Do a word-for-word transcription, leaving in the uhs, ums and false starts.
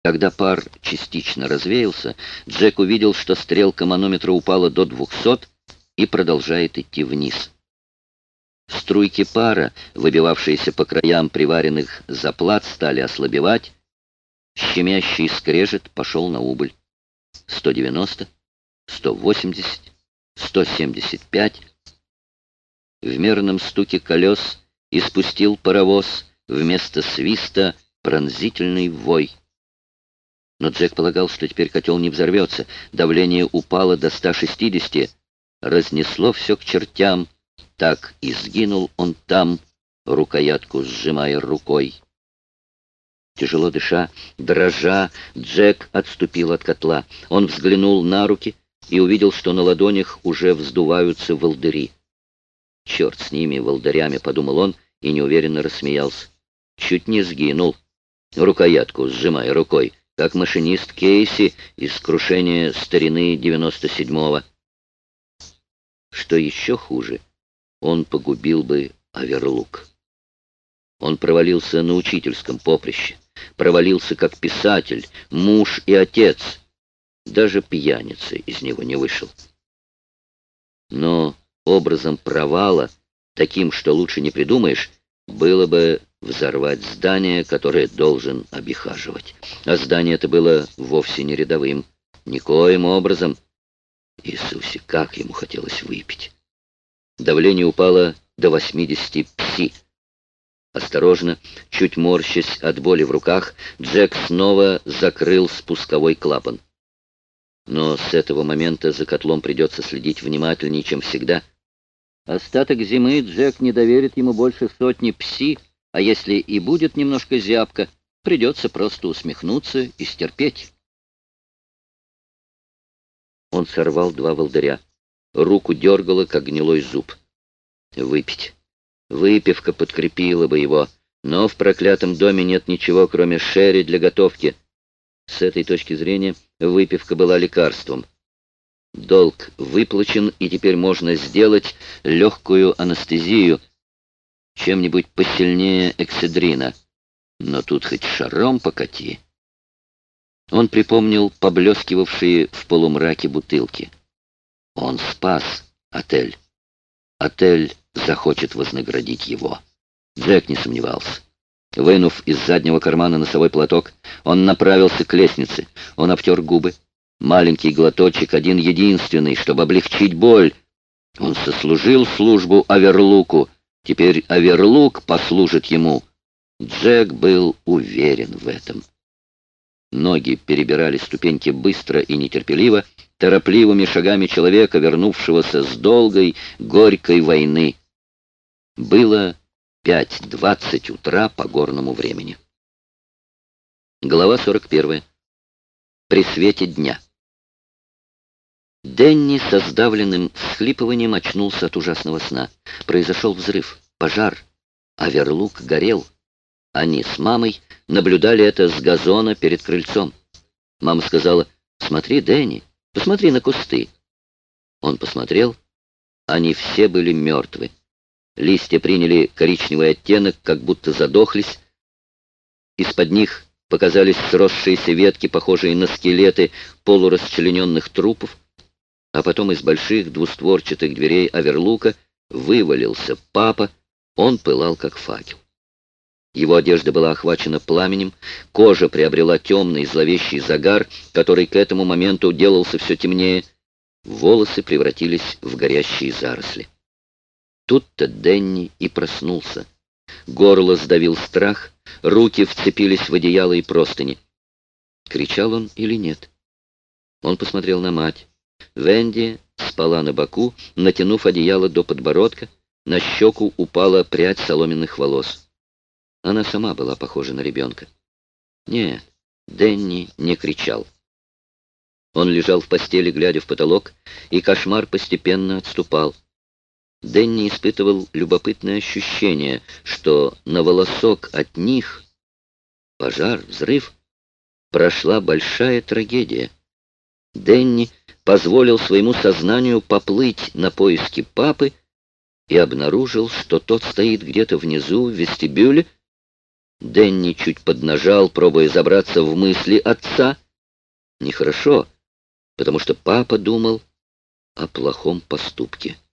Когда пар частично развеялся, Джек увидел, что стрелка манометра упала до двухсот и продолжает идти вниз. Струйки пара, выбивавшиеся по краям приваренных заплат, стали ослабевать. Щемящий скрежет пошел на убыль. сто девяносто, сто восемьдесят, сто семьдесят пять. В мерном стуке колес испустил паровоз вместо свиста пронзительный вой. Но Джек полагал, что теперь котел не взорвется. Давление упало до ста шестидесяти. Разнесло все к чертям. Так и сгинул он там, рукоятку сжимая рукой. Тяжело дыша, дрожа, Джек отступил от котла. Он взглянул на руки и увидел, что на ладонях уже вздуваются волдыри. «Черт с ними, волдырями», — подумал он и неуверенно рассмеялся. Чуть не сгинул, рукоятку сжимая рукой, как машинист Кейси из крушения старины девяносто седьмого. Что еще хуже, он погубил бы Оверлук. Он провалился на учительском поприще, провалился как писатель, муж и отец. Даже пьяница из него не вышел. Но образом провала, таким, что лучше не придумаешь, было бы взорвать здание, которое должен обихаживать. А здание это было вовсе не рядовым. Никоим образом. Иисусе, как ему хотелось выпить. Давление упало до восьмидесяти пси. Осторожно, чуть морщась от боли в руках, Джек снова закрыл спусковой клапан. Но с этого момента за котлом придется следить внимательнее, чем всегда. Остаток зимы Джек не доверит ему больше сотни пси, а если и будет немножко зябко, придется просто усмехнуться и стерпеть. Он сорвал два волдыря. Руку дергало, как гнилой зуб. Выпить. Выпивка подкрепила бы его, но в проклятом доме нет ничего, кроме шерри для готовки. С этой точки зрения выпивка была лекарством. Долг выплачен, и теперь можно сделать легкую анестезию, чем-нибудь посильнее экседрина. Но тут хоть шаром покати. Он припомнил поблескивавшие в полумраке бутылки. Он спас отель. Отель захочет вознаградить его. Джек не сомневался. Вынув из заднего кармана носовой платок, он направился к лестнице. Он обтер губы. Маленький глоточек, один единственный, чтобы облегчить боль. Он сослужил службу Оверлуку. Теперь Оверлук послужит ему. Джек был уверен в этом. Ноги перебирали ступеньки быстро и нетерпеливо, торопливыми шагами человека, вернувшегося с долгой, горькой войны. Было пять двадцать утра по горному времени. Глава сорок первая. При свете дня. Денни со сдавленным всхлипыванием очнулся от ужасного сна. Произошел взрыв, пожар. Оверлук горел. Они с мамой наблюдали это с газона перед крыльцом. Мама сказала: «Смотри, Дэнни, посмотри на кусты». Он посмотрел. Они все были мертвы. Листья приняли коричневый оттенок, как будто задохлись. Из-под них показались сросшиеся ветки, похожие на скелеты полурасчлененных трупов. А потом из больших двустворчатых дверей Оверлука вывалился папа. Он пылал, как факел. Его одежда была охвачена пламенем, кожа приобрела темный зловещий загар, который к этому моменту делался все темнее. Волосы превратились в горящие заросли. Тут-то Денни и проснулся. Горло сдавил страх, руки вцепились в одеяло и простыни. Кричал он или нет? Он посмотрел на мать. Венди спала на боку, натянув одеяло до подбородка. На щеку упала прядь соломенных волос. Она сама была похожа на ребенка. Нет, Денни не кричал. Он лежал в постели, глядя в потолок, и кошмар постепенно отступал. Денни испытывал любопытное ощущение, что на волосок от них, пожар, взрыв, прошла большая трагедия. Денни позволил своему сознанию поплыть на поиски папы и обнаружил, что тот стоит где-то внизу в вестибюле Дэнни чуть поднажал, пробуя забраться в мысли отца. Нехорошо, потому что папа думал о плохом поступке.